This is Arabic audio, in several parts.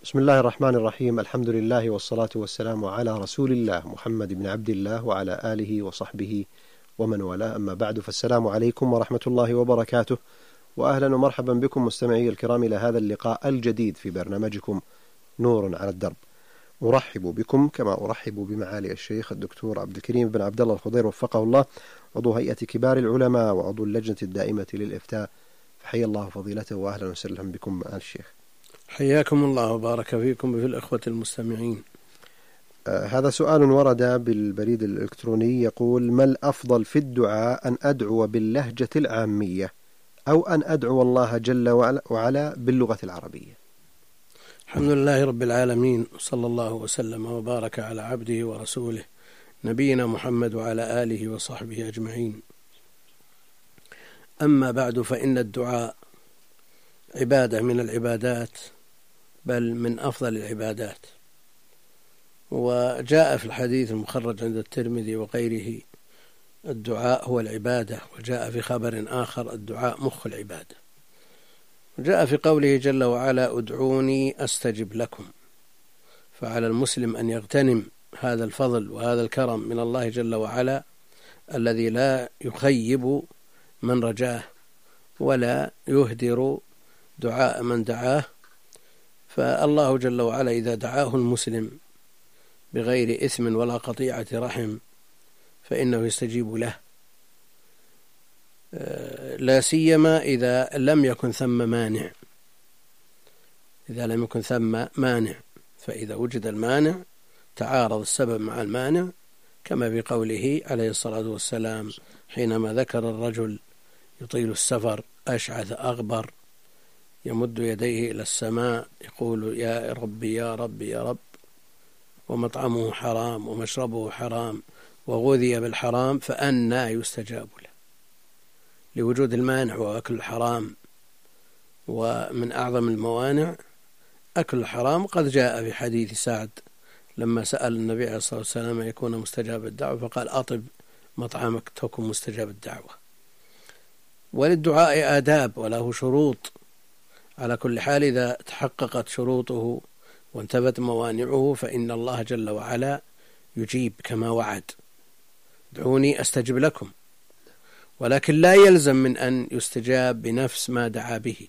بسم الله الرحمن الرحيم. الحمد لله والصلاة والسلام على رسول الله محمد بن عبد الله وعلى آله وصحبه ومن والاه، أما بعد، فالسلام عليكم ورحمة الله وبركاته، وأهلا ومرحبا بكم مستمعي الكرام إلى هذا اللقاء الجديد في برنامجكم نور على الدرب. أرحب بكم كما أرحب بمعالي الشيخ الدكتور عبد الكريم بن عبد الله الخضير وفقه الله، عضو هيئة كبار العلماء وعضو اللجنة الدائمة للإفتاء، فحيا الله فضيلته وأهلا وسهلا بكم معالي الشيخ. حياكم الله وبارك فيكم في الأخوة المستمعين. هذا سؤال ورد بالبريد الإلكتروني يقول: ما الأفضل في الدعاء، أن أدعو باللهجة العامية أو أن أدعو الله جل وعلا باللغة العربية؟ الحمد لله رب العالمين، صلى الله وسلم وبارك على عبده ورسوله نبينا محمد وعلى آله وصحبه أجمعين. أما بعد، فإن الدعاء عبادة من العبادات، بل من أفضل العبادات. وجاء في الحديث المخرج عند الترمذي وغيره: الدعاء هو العبادة. وجاء في خبر آخر: الدعاء مخ العبادة. وجاء في قوله جل وعلا: ادعوني أستجب لكم. فعلى المسلم أن يغتنم هذا الفضل وهذا الكرم من الله جل وعلا، الذي لا يخيب من رجاه ولا يهدر دعاء من دعاه. فالله جل وعلا إذا دعاه المسلم بغير إثم ولا قطيعة رحم فإنه يستجيب له، لا سيما إذا لم يكن ثم مانع. فإذا وجد المانع تعارض السبب مع المانع، كما في قوله عليه الصلاة والسلام حينما ذكر الرجل يطيل السفر أشعث أغبر يمد يديه إلى السماء يقول: يا ربي يا ربي يا رب، ومطعمه حرام ومشربه حرام وغذي بالحرام، فأنى يستجاب له؟ لوجود المانع وأكل الحرام. ومن أعظم الموانع أكل الحرام، قد جاء في حديث سعد لما سأل النبي عليه الصلاة والسلام يكون مستجاب الدعوة، فقال: أطب مطعمك تكن مستجاب الدعوة. وللدعاء آداب وله شروط. على كل حال، إذا تحققت شروطه وانتبت موانعه فإن الله جل وعلا يجيب كما وعد: ادعوني أستجب لكم. ولكن لا يلزم من أن يستجاب بنفس ما دعا به،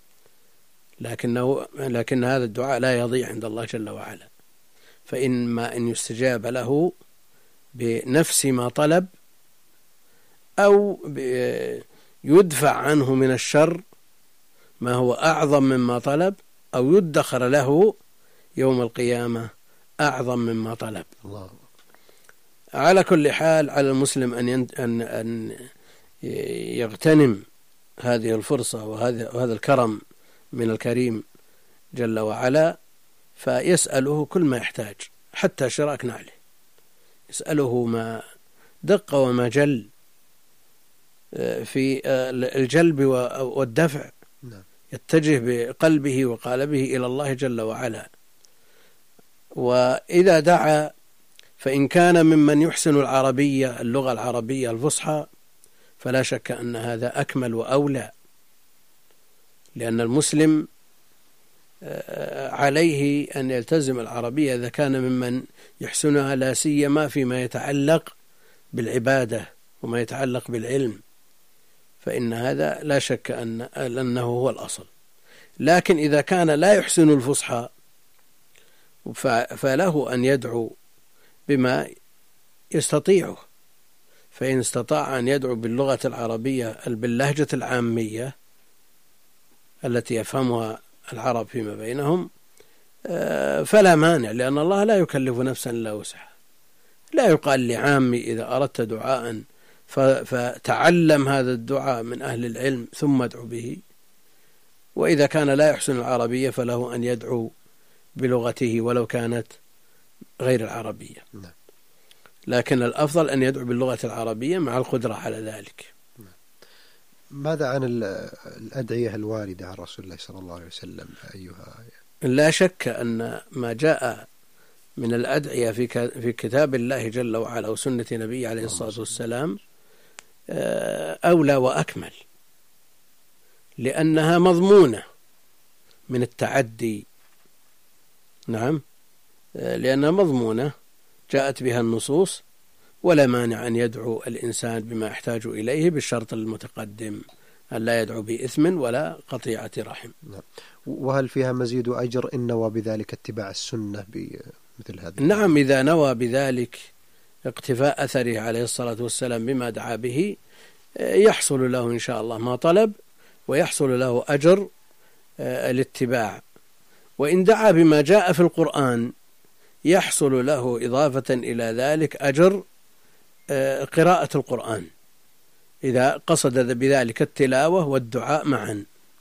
لكن هذا الدعاء لا يضيع عند الله جل وعلا، فإما أن يستجاب له بنفس ما طلب، أو يدفع عنه من الشر ما هو أعظم مما طلب، أو يدخر له يوم القيامة أعظم مما طلب. الله. على كل حال، على المسلم أن يغتنم هذه الفرصة وهذا الكرم من الكريم جل وعلا، فيسأله كل ما يحتاج، حتى شراك نعله يسأله ما دق وما جل في الجلب والدفع، يتجه بقلبه وقالبه إلى الله جل وعلا. وإذا دعا، فإن كان ممن يحسن العربية، اللغة العربية الفصحى، فلا شك أن هذا أكمل وأولى، لأن المسلم عليه أن يلتزم العربية إذا كان ممن يحسنها، لا سيما فيما يتعلق بالعبادة وما يتعلق بالعلم، فإن هذا لا شك أنه هو الأصل. لكن إذا كان لا يحسن الفصحى فله أن يدعو بما يستطيعه. فإن استطاع أن يدعو باللغة العربية، باللهجة العامية التي يفهمها العرب فيما بينهم، فلا مانع، لأن الله لا يكلف نفسا إلا وسعها. لا يقال لعامي إذا أردت دعاء فتعلم هذا الدعاء من أهل العلم ثم ادعو به. وإذا كان لا يحسن العربية فله أن يدعو بلغته ولو كانت غير العربية، لكن الأفضل أن يدعو باللغة العربية مع القدرة على ذلك. ماذا عن الأدعية الواردة عن رسول الله صلى الله عليه وسلم؟ أيها؟ لا شك أن ما جاء من الأدعية في كتاب الله جل وعلا وسنة نبيه عليه الصلاة والسلام أولى وأكمل، لأنها مضمونة من التعدي نعم، لأنها مضمونة جاءت بها النصوص، ولا مانع أن يدعو الإنسان بما يحتاج إليه بالشرط المتقدم، أن لا يدعو بإثم ولا قطيعة رحم. نعم. وهل فيها مزيد أجر إن نوى بذلك اتباع السنة بمثل هذا؟ نعم، إذا نوى بذلك اقتفاء أثره عليه الصلاة والسلام بما دعا به يحصل له إن شاء الله ما طلب، ويحصل له أجر الاتباع. وإن دعا بما جاء في القرآن يحصل له إضافة إلى ذلك أجر قراءة القرآن، إذا قصد بذلك التلاوة والدعاء معا،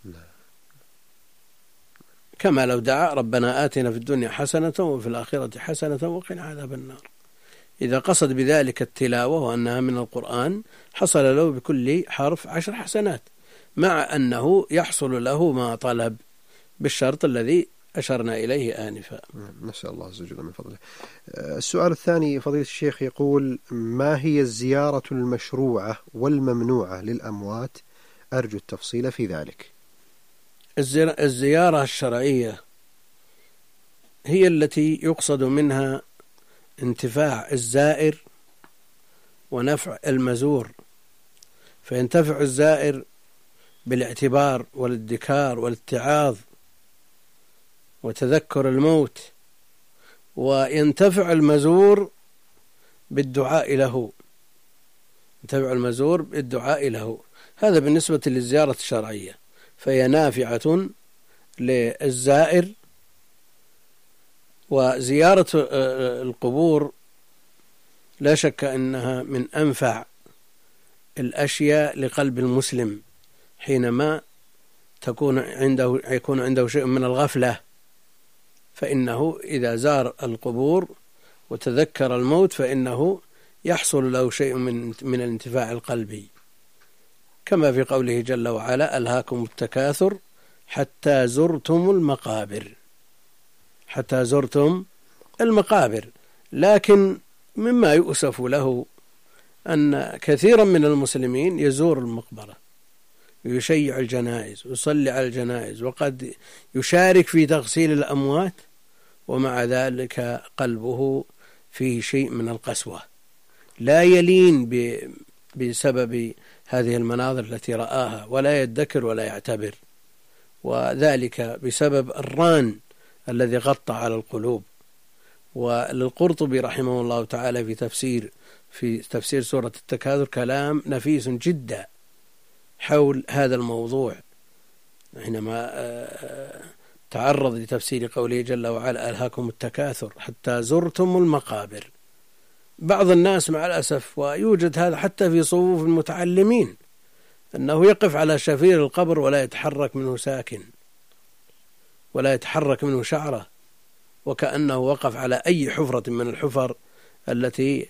كما لو دعا ربنا آتنا في الدنيا حسنة وفي الآخرة حسنة وقنا عذاب النار. إذا قصد بذلك التلاوة وأنها من القرآن حصل له بكل حرف 10 حسنات، مع أنه يحصل له ما طلب بالشرط الذي أشرنا إليه آنفا. نسأل الله عز وجل من فضله. السؤال الثاني فضيلة الشيخ يقول: ما هي الزيارة المشروعة والممنوعة للأموات؟ أرجو التفصيل في ذلك. الزيارة الشرعية هي التي يقصد منها انتفاع الزائر ونفع المزور، فينتفع الزائر بالاعتبار والادكار والاتعاظ وتذكر الموت، وينتفع المزور بالدعاء له، ينتفع المزور بالدعاء له. هذا بالنسبة للزيارة الشرعية، فهي نافعة للزائر. وزيارة القبور لا شك أنها من أنفع الأشياء لقلب المسلم حينما يكون عنده شيء من الغفلة، فإنه إذا زار القبور وتذكر الموت فإنه يحصل له شيء من الانتفاع القلبي، كما في قوله جل وعلا: ألهاكم التكاثر حتى زرتم المقابر، حتى زرتم المقابر. لكن مما يؤسف له أن كثيرا من المسلمين يزور المقبرة ويشيع الجنائز ويصلي على الجنائز، وقد يشارك في تغسيل الأموات، ومع ذلك قلبه فيه شيء من القسوة، لا يلين بسبب هذه المناظر التي رآها، ولا يدكر ولا يعتبر، وذلك بسبب الران الذي غطى على القلوب. وللقرطبي رحمه الله تعالى في تفسير سورة التكاثر كلام نفيس جدا حول هذا الموضوع، حينما تعرض لتفسير قوله جل وعلا: ألهاكم التكاثر حتى زرتم المقابر. بعض الناس مع الأسف، ويوجد هذا حتى في صفوف المتعلمين، أنه يقف على شفير القبر ولا يتحرك منه ساكن، ولا يتحرك منه شعرة، وكأنه وقف على أي حفرة من الحفر التي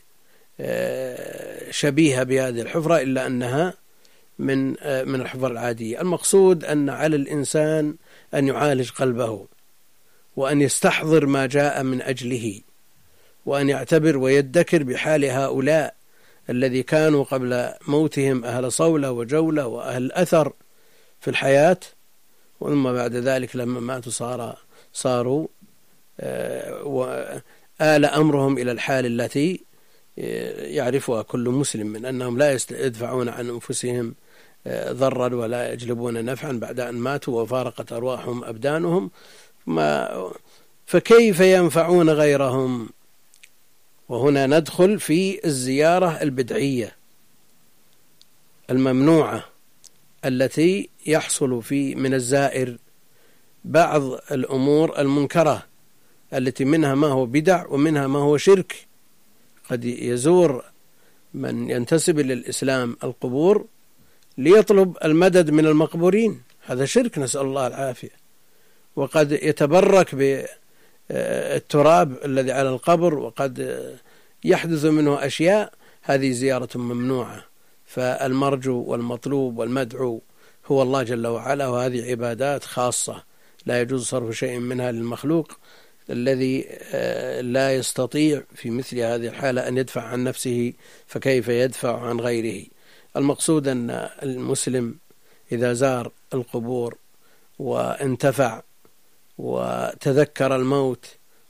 شبيهة بهذه الحفرة، إلا أنها من الحفر العادية. المقصود أن على الإنسان أن يعالج قلبه، وأن يستحضر ما جاء من أجله، وأن يعتبر ويدكر بحال هؤلاء الذي كانوا قبل موتهم أهل صولة وجولة وأهل أثر في الحياة، ثم بعد ذلك لما ماتوا صاروا وآل أمرهم إلى الحال التي يعرفها كل مسلم، من أنهم لا يدفعون عن أنفسهم ضرا ولا يجلبون نفعا بعد أن ماتوا وفارقت أرواحهم أبدانهم، فكيف ينفعون غيرهم؟ وهنا ندخل في الزيارة البدعية الممنوعة التي يحصل من الزائر بعض الأمور المنكرة، التي منها ما هو بدع ومنها ما هو شرك. قد يزور من ينتسب للإسلام القبور ليطلب المدد من المقبورين، هذا شرك، نسأل الله العافية. وقد يتبرك بالتراب الذي على القبر، وقد يحدث منه أشياء، هذه زيارة ممنوعة. فالمرجو والمطلوب والمدعو هو الله جل وعلا، وهذه عبادات خاصة لا يجوز صرف شيء منها للمخلوق الذي لا يستطيع في مثل هذه الحالة أن يدفع عن نفسه، فكيف يدفع عن غيره؟ المقصود أن المسلم إذا زار القبور وانتفع وتذكر الموت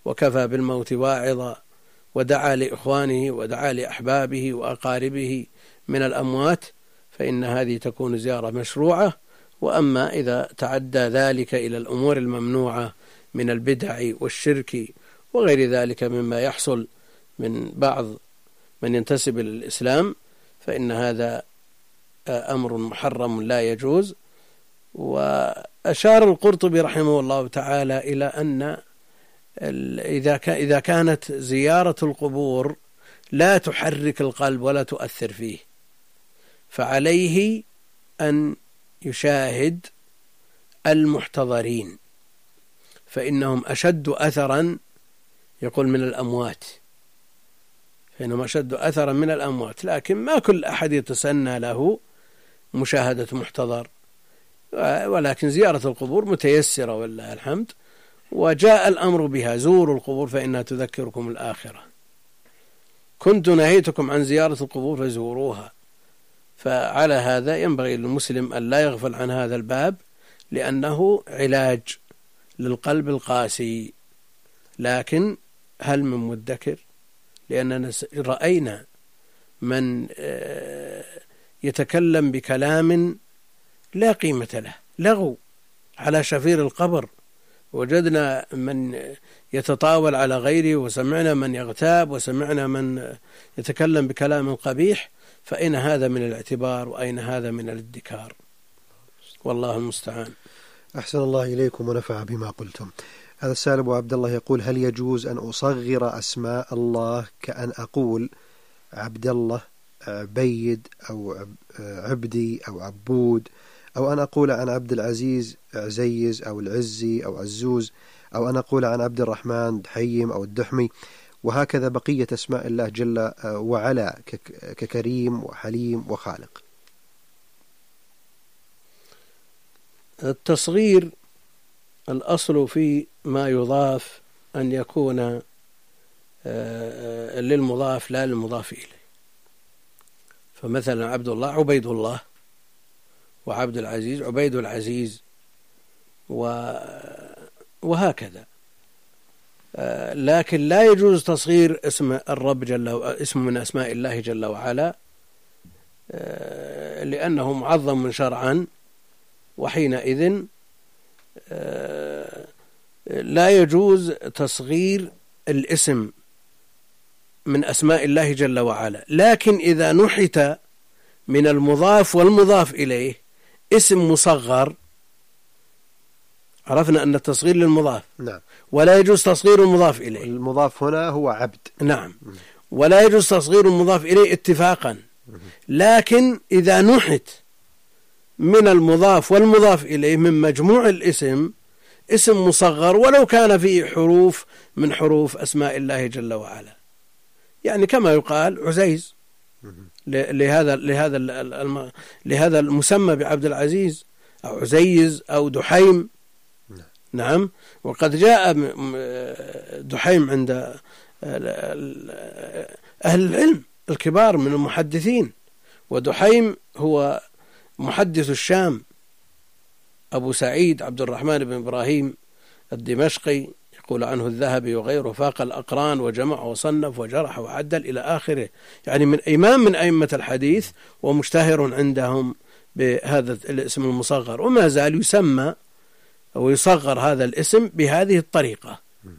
وكفى بالموت واعظا، ودعا لإخوانه ودعا لأحبابه وأقاربه من الأموات، فإن هذه تكون زيارة مشروعة. وأما إذا تعدى ذلك إلى الأمور الممنوعة من البدع والشرك وغير ذلك مما يحصل من بعض من ينتسب إلى الإسلام، فإن هذا أمر محرم لا يجوز. وأشار القرطبي رحمه الله تعالى إلى أن إذا كانت زيارة القبور لا تحرك القلب ولا تؤثر فيه، فعليه أن يشاهد المحتضرين، فإنهم أشد أثرا، يقول من الأموات، فإنهم أشد أثرا من الأموات. لكن ما كل أحد يتسنى له مشاهدة محتضر، ولكن زيارة القبور متيسرة والله الحمد، وجاء الأمر بها: زوروا القبور فإنها تذكركم الآخرة، كنت نهيتكم عن زيارة القبور فزوروها. فعلى هذا ينبغي للمسلم أن لا يغفل عن هذا الباب، لأنه علاج للقلب القاسي. لكن هل من مدكر؟ لأننا رأينا من يتكلم بكلام لا قيمة له، لغو على شفير القبر، وجدنا من يتطاول على غيره، وسمعنا من يغتاب، وسمعنا من يتكلم بكلام قبيح. فأين هذا من الاعتبار وأين هذا من الادكار؟ والله المستعان. أحسن الله إليكم ونفع بما قلتم. هذا السائل أبو عبد الله يقول: هل يجوز أن أصغر أسماء الله كأن أقول عبد الله، عبيد، أو عبدي، أو عبود، أو أن أقول عن عبد العزيز عزيز، أو العزي، أو عزوز، أو أن أقول عن عبد الرحمن دحيم أو الدحمي، وهكذا بقية أسماء الله جل وعلا ككريم وحليم وخالق؟ التصغير الأصل في ما يضاف أن يكون للمضاف لا للمضاف إليه. فمثلا عبد الله عبيد الله، وعبد العزيز عبيد العزيز، وهكذا. لكن لا يجوز تصغير اسم الرب اسم من أسماء الله جل وعلا، لأنه معظم شرعا، وحينئذ لا يجوز تصغير الاسم من أسماء الله جل وعلا. لكن إذا نحت من المضاف والمضاف إليه اسم مصغر، عرفنا أن التصغير للمضاف، نعم، ولا يجوز تصغير المضاف إليه. المضاف هنا هو عبد، نعم، ولا يجوز تصغير المضاف إليه اتفاقا. لكن إذا نحت من المضاف والمضاف إليه من مجموع الاسم اسم مصغر، ولو كان فيه حروف من حروف أسماء الله جل وعلا، يعني كما يقال عزيز لهذا المسمى بعبد العزيز، أو عزيز، أو دحيم. نعم، وقد جاء دحيم عند أهل العلم الكبار من المحدثين، ودحيم هو محدث الشام أبو سعيد عبد الرحمن بن إبراهيم الدمشقي، يقول عنه الذهبي وغيره: فاق الأقران وجمع وصنف وجرح وعدل إلى آخره، يعني من إمام من أئمة الحديث، ومشتهر عندهم بهذا الاسم المصغر، وما زال يسمى أو يصغر هذا الاسم بهذه الطريقة،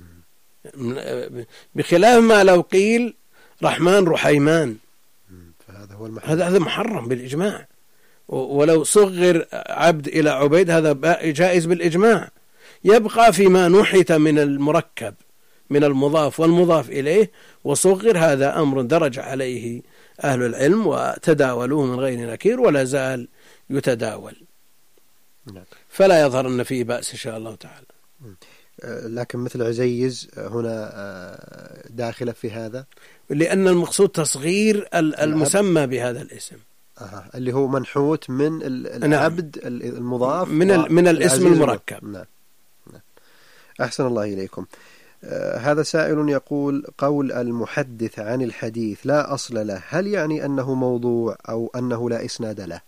بخلاف ما لو قيل رحمن رحيمان، هذا محرم بالإجماع. ولو صغر عبد إلى عبيد هذا جائز بالإجماع. يبقى فيما نحت من المركب من المضاف والمضاف إليه وصغر، هذا أمر درج عليه أهل العلم وتداولوه من غير نكير، ولا زال يتداول، فلا يظهر أن فيه بأس إن شاء الله تعالى. لكن مثل عزيز هنا داخلة في هذا، لأن المقصود تصغير المسمى بهذا الاسم، اللي هو منحوت من العبد المضاف من الاسم المركب. نعم. أحسن الله إليكم. هذا سائل يقول: قول المحدث عن الحديث لا أصل له، هل يعني أنه موضوع أو أنه لا إسناد له؟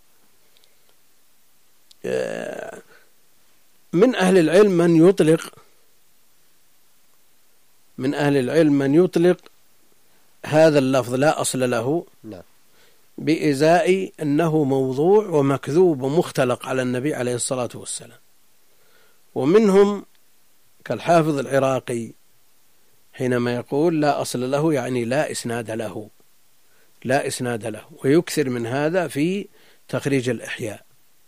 من أهل العلم من من أهل العلم من يطلق هذا اللفظ لا أصل له بإزاء أنه موضوع ومكذوب ومختلق على النبي عليه الصلاة والسلام، ومنهم كالحافظ العراقي حينما يقول لا أصل له يعني لا إسناد له، لا إسناد له، ويكثر من هذا في تخريج الإحياء،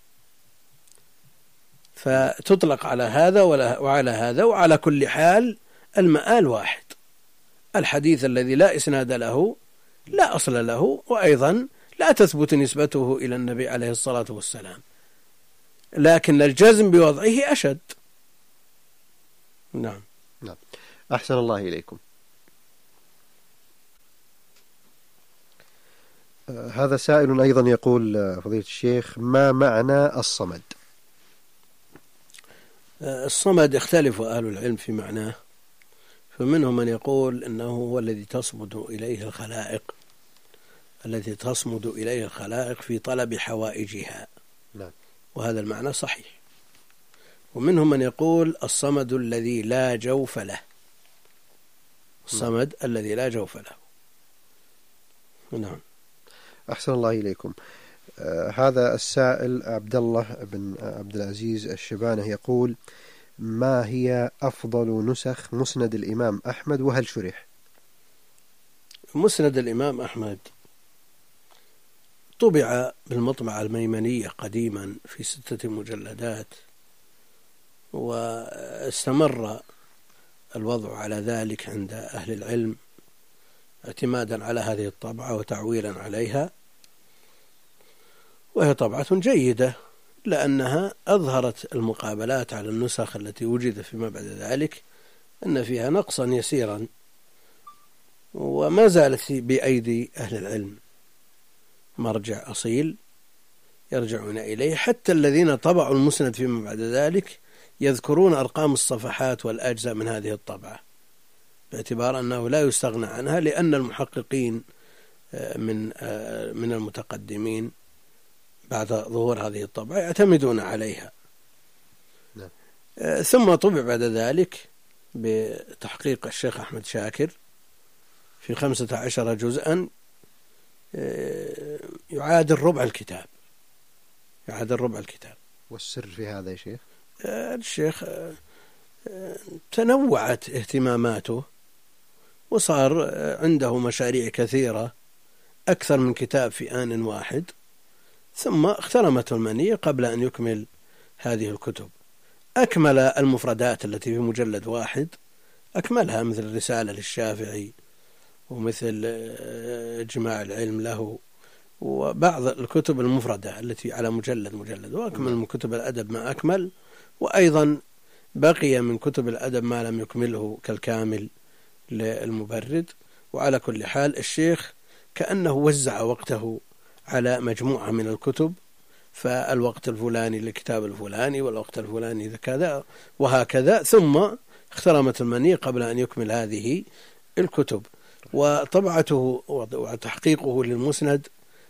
فتطلق على هذا وعلى هذا، وعلى كل حال المآل واحد. الحديث الذي لا إسناد له لا أصل له، وأيضا لا تثبت نسبته إلى النبي عليه الصلاة والسلام، لكن الجزم بوضعه أشد. نعم. أحسن الله إليكم. هذا سائل أيضا يقول فضيلة الشيخ: ما معنى الصمد؟ الصمد اختلف أهل العلم في معناه، فمنهم من يقول إنه هو الذي تصمد إليه الخلائق، التي تصمد إليه الخلائق في طلب حوائجها، وهذا المعنى صحيح. ومنهم من يقول الصمد الذي لا جوف له، الصمد الذي لا جوف له. نعم. أحسن الله إليكم. هذا السائل عبد الله بن عبد العزيز الشبانة يقول: ما هي أفضل نسخ مسند الإمام أحمد وهل شرح؟ مسند الإمام أحمد طبع بالمطبعة الميمنية قديما في 6 مجلدات، واستمر الوضع على ذلك عند أهل العلم اعتمادا على هذه الطبعة وتعويلا عليها، وهي طبعة جيدة لأنها أظهرت المقابلات على النسخ التي وجدت فيما بعد ذلك أن فيها نقصا يسيرا، وما زالت بأيدي أهل العلم مرجع أصيل يرجعون إليه. حتى الذين طبعوا المسند فيما بعد ذلك يذكرون أرقام الصفحات والأجزاء من هذه الطبعة، باعتبار أنه لا يستغنى عنها، لأن المحققين من المتقدمين بعد ظهور هذه الطبعة يعتمدون عليها. ثم طبع بعد ذلك بتحقيق الشيخ أحمد شاكر في 15 جزءا يعادل ربع الكتاب، والسر في هذا يا شيخ؟ الشيخ تنوعت اهتماماته، وصار عنده مشاريع كثيرة أكثر من كتاب في آن واحد، ثم اخترمته المنية قبل أن يكمل هذه الكتب. أكمل المفردات التي في مجلد واحد، أكملها مثل الرسالة للشافعي، ومثل إجماع العلم له، وبعض الكتب المفردة التي على مجلد، وأكمل من كتب الأدب ما أكمل، وأيضا بقي من كتب الأدب ما لم يكمله كالكامل للمبرد. وعلى كل حال الشيخ كأنه وزع وقته على مجموعة من الكتب، فالوقت الفلاني للكتاب الفلاني، والوقت الفلاني كذا، وهكذا، ثم اخترمت المنية قبل أن يكمل هذه الكتب. وطبعته وتحقيقه للمسند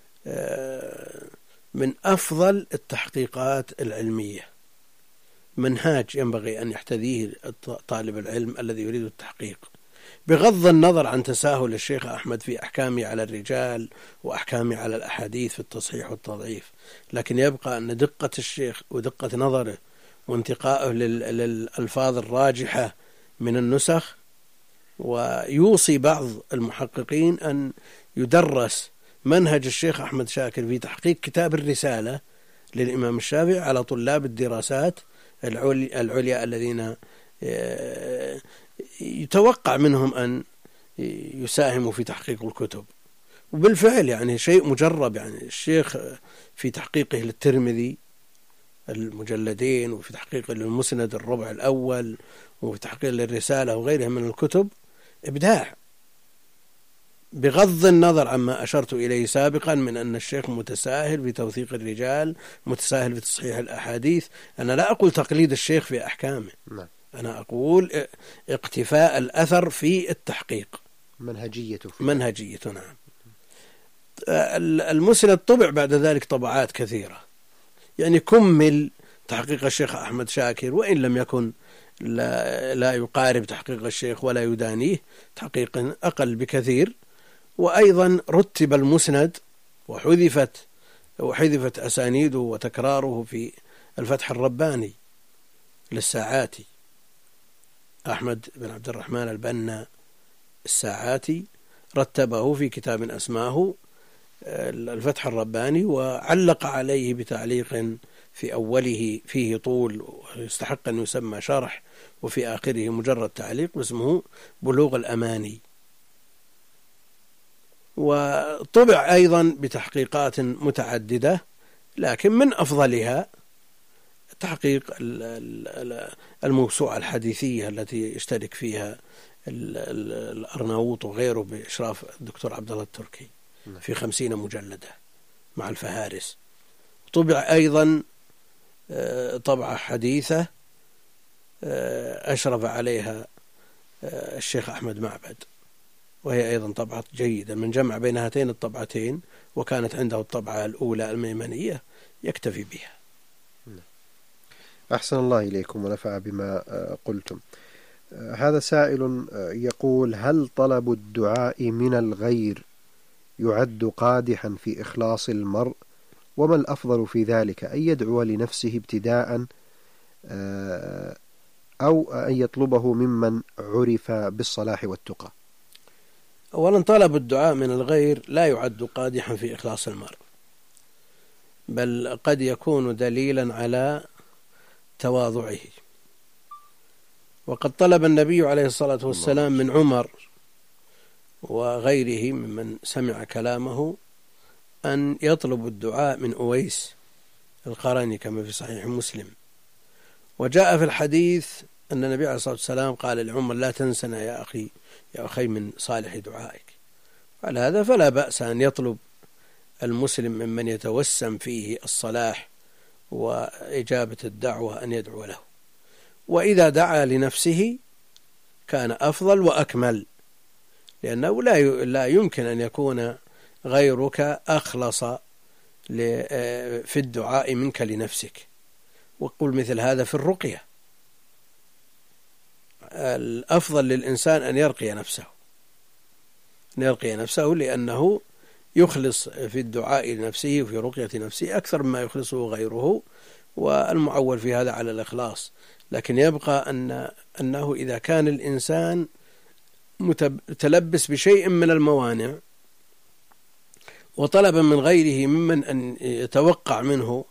من أفضل التحقيقات العلمية، منهاج ينبغي أن يحتذيه طالب العلم الذي يريد التحقيق، بغض النظر عن تساهل الشيخ أحمد في أحكامه على الرجال وأحكامه على الأحاديث في التصحيح والتضعيف، لكن يبقى أن دقة الشيخ ودقة نظره وانتقائه للألفاظ الراجحة من النسخ. ويوصي بعض المحققين أن يدرس منهج الشيخ أحمد شاكر في تحقيق كتاب الرسالة للإمام الشافعي على طلاب الدراسات العليا الذين يتوقع منهم أن يساهموا في تحقيق الكتب. وبالفعل يعني شيء مجرب، يعني الشيخ في تحقيقه للترمذي المجلدين، وفي تحقيقه للمسند الربع الأول، وفي تحقيقه للرسالة وغيرها من الكتب إبداع، بغض النظر عما أشرت إليه سابقا من أن الشيخ متساهل في توثيق الرجال، متساهل في تصحيح الأحاديث. أنا لا أقول تقليد الشيخ في أحكامه، أنا أقول اقتفاء الأثر في التحقيق، منهجيته. نعم. المسند طبع بعد ذلك طبعات كثيرة، يعني كمل تحقيق الشيخ أحمد شاكر، وإن لم يكن لا يقارب تحقيق الشيخ ولا يدانيه، تحقيق أقل بكثير. وأيضا رتب المسند وحذفت أسانيده وتكراره في الفتح الرباني للساعاتي، أحمد بن عبد الرحمن البنا الساعاتي رتبه في كتاب أسماه الفتح الرباني، وعلق عليه بتعليق في أوله فيه طول ويستحق أن يسمى شرح، وفي آخره مجرد تعليق اسمه بلوغ الأماني. وطبع أيضا بتحقيقات متعددة، لكن من أفضلها تحقيق الموسوعة الحديثية التي يشترك فيها الأرناؤوط وغيره بإشراف الدكتور عبد الله التركي في 50 مجلدة مع الفهارس. طبع أيضا طبعة حديثة أشرف عليها الشيخ أحمد معبد، وهي أيضا طبعة جيدة، من جمع بين هاتين الطبعتين وكانت عنده الطبعة الأولى الميمنية يكتفي بها. أحسن الله إليكم ونفع بما قلتم. هذا سائل يقول: هل طلب الدعاء من الغير يعد قادحا في إخلاص المرء؟ وما الأفضل في ذلك، أن يدعو لنفسه ابتداء أو أن يطلبه ممن عرف بالصلاح والتقى؟ أولا، طلب الدعاء من الغير لا يعد قادحا في إخلاص المرء، بل قد يكون دليلا على تواضعه. وقد طلب النبي عليه الصلاة والسلام من عمر وغيره ممن سمع كلامه أن يطلب الدعاء من أويس القرني كما في صحيح مسلم. وجاء في الحديث أن النبي عليه الصلاة والسلام قال لعمر: لا تنسنا يا أخي من صالح دعائك. على هذا فلا بأس أن يطلب المسلم ممن يتوسم فيه الصلاح وإجابة الدعوة أن يدعو له. وإذا دعا لنفسه كان أفضل وأكمل، لأنه لا يمكن أن يكون غيرك أخلص في الدعاء منك لنفسك. وقل مثل هذا في الرقية، الأفضل للإنسان أن يرقي نفسه لأنه يخلص في الدعاء لنفسه وفي رقية نفسه أكثر مما يخلصه غيره، والمعول في هذا على الإخلاص. لكن يبقى أنه إذا كان الإنسان متلبس بشيء من الموانع وطلب من غيره ممن أن يتوقع منه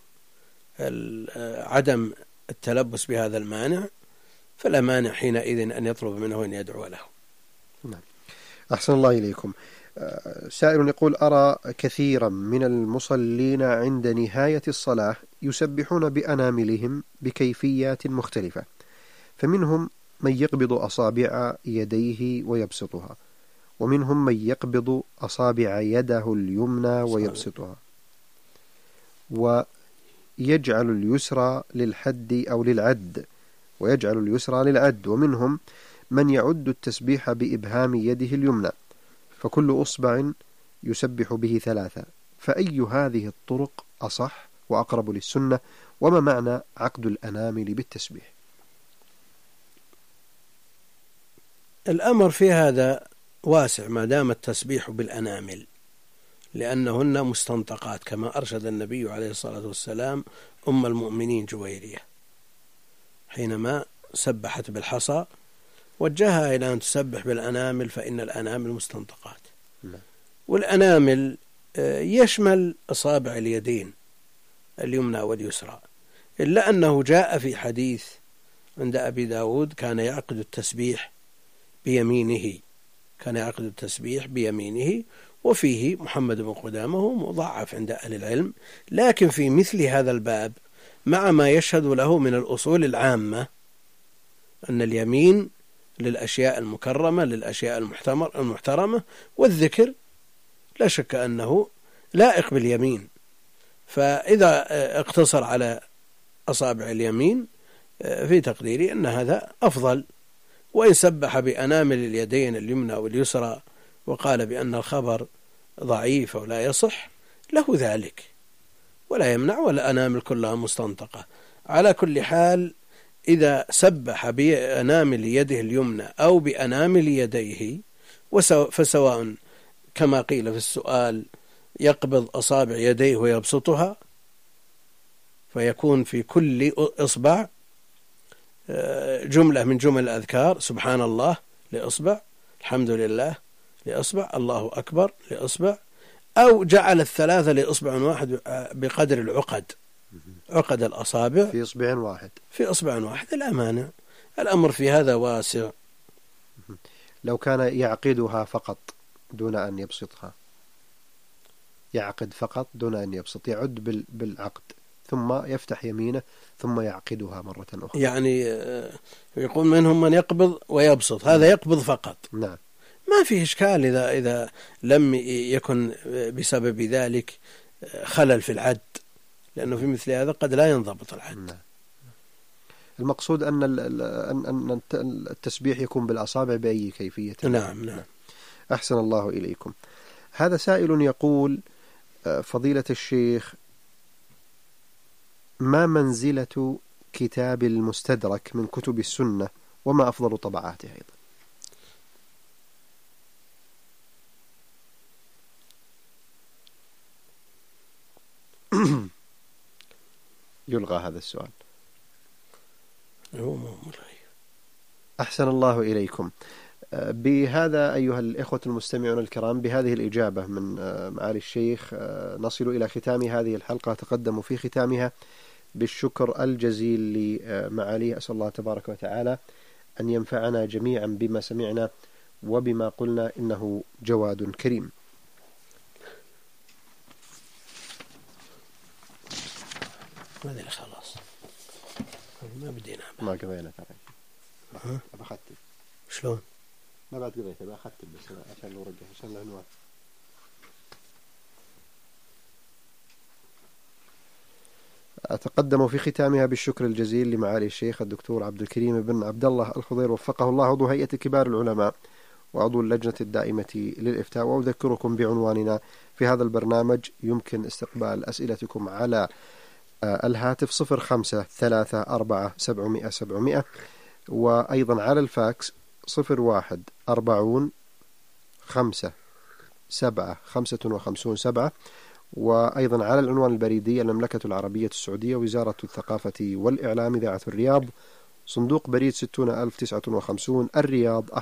عدم التلبس بهذا المانع، فلا مانع حينئذ أن يطلب منه أن يدعو له. نعم. أحسن الله إليكم. سائل يقول: أرى كثيرا من المصلين عند نهاية الصلاة يسبحون بأناملهم بكيفيات مختلفة، فمنهم من يقبض أصابع يديه ويبسطها، ومنهم من يقبض أصابع يده اليمنى ويبسطها، ويجعل اليسرى للحد أو للعد، ومنهم من يعد التسبيح بإبهام يده اليمنى، فكل أصبع يسبح به 3. فأي هذه الطرق أصح وأقرب للسنة؟ وما معنى عقد الأنامل بالتسبيح؟ الأمر في هذا واسع ما دام التسبيح بالأنامل، لأنهن مستنطقات كما أرشد النبي عليه الصلاة والسلام أم المؤمنين جويرية حينما سبحت بالحصى، وجهها إلى أن تسبح بالأنامل، فإن الأنامل مستنطقات. والأنامل يشمل أصابع اليدين اليمنى واليسرى، إلا أنه جاء في حديث عند أبي داود كان يعقد التسبيح بيمينه، وفيه محمد بن قدامة مضاعف عند أهل العلم. لكن في مثل هذا الباب مع ما يشهد له من الأصول العامة أن اليمين للأشياء المكرمة للأشياء المحترمة، والذكر لا شك أنه لائق باليمين، فإذا اقتصر على أصابع اليمين في تقديري أن هذا أفضل. وإن سبح بأنامل اليدين اليمنى واليسرى وقال بأن الخبر ضعيف ولا يصح له ذلك، ولا يمنع، ولا أنامل كلها مستنطقة. على كل حال، إذا سبح بأنامل يده اليمنى أو بأنامل يديه فسواء كما قيل في السؤال يقبض أصابع يديه ويبسطها فيكون في كل إصبع جملة من جمل الأذكار، سبحان الله لإصبع، الحمد لله لإصبع، الله أكبر لإصبع، أو جعل الثلاثة لإصبع واحد بقدر العقد، عقد الأصابع في إصبع واحد، في إصبع واحد لا مانع، الأمر في هذا واسع. لو كان يعقدها فقط دون أن يبسطها، يعقد فقط دون أن يبسط، يعد بالعقد ثم يفتح يمينه ثم يعقدها مرة أخرى، يعني يقول منهم من يقبض ويبسط، هذا يقبض فقط، نعم، ما فيه إشكال إذا لم يكن بسبب ذلك خلل في العد، لأنه في مثل هذا قد لا ينضبط العد. نعم. المقصود أن التسبيح يكون بالأصابع بأي كيفية. نعم نعم. أحسن الله إليكم. هذا سائل يقول: فضيلة الشيخ، ما منزلة كتاب المستدرك من كتب السنة وما أفضل طبعاته أيضا؟ يلغى هذا السؤال. أحسن الله إليكم. بهذا أيها الإخوة المستمعون الكرام، بهذه الإجابة من معالي الشيخ نصل إلى ختام هذه الحلقة. تقدم في ختامها بالشكر الجزيل لمعاليه، أسأل الله تبارك وتعالى أن ينفعنا جميعا بما سمعنا وبما قلنا، إنه جواد كريم. ماذا خلاص ما بدينا، ما قضينا ترى أختم. شلون ما بعد قضيت، أختم بس عشان نرجع عشان العنوان. أتقدم في ختامها بالشكر الجزيل لمعالي الشيخ الدكتور عبد الكريم بن عبد الله الخضير وفقه الله، عضو هيئة كبار العلماء وعضو اللجنة الدائمة للإفتاء. وأذكركم بعنواننا في هذا البرنامج. يمكن استقبال أسئلتكم على الهاتف 0534 وأيضا على الفاكس 0140 5755557، وأيضا على العنوان البريدي: المملكة العربية السعودية، وزارة الثقافة والإعلام، إذاعة الرياض، صندوق بريد 60059 الرياض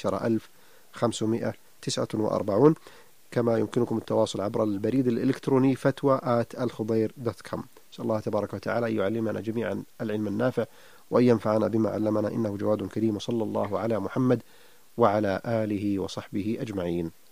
11549. كما يمكنكم التواصل عبر البريد الإلكتروني فتوى@alkhudair.com. نسأل الله تبارك وتعالى أن يعلمنا جميعا العلم النافع وأن ينفعنا بما علمنا، إنه جواد كريم. وصلى الله على محمد وعلى آله وصحبه أجمعين.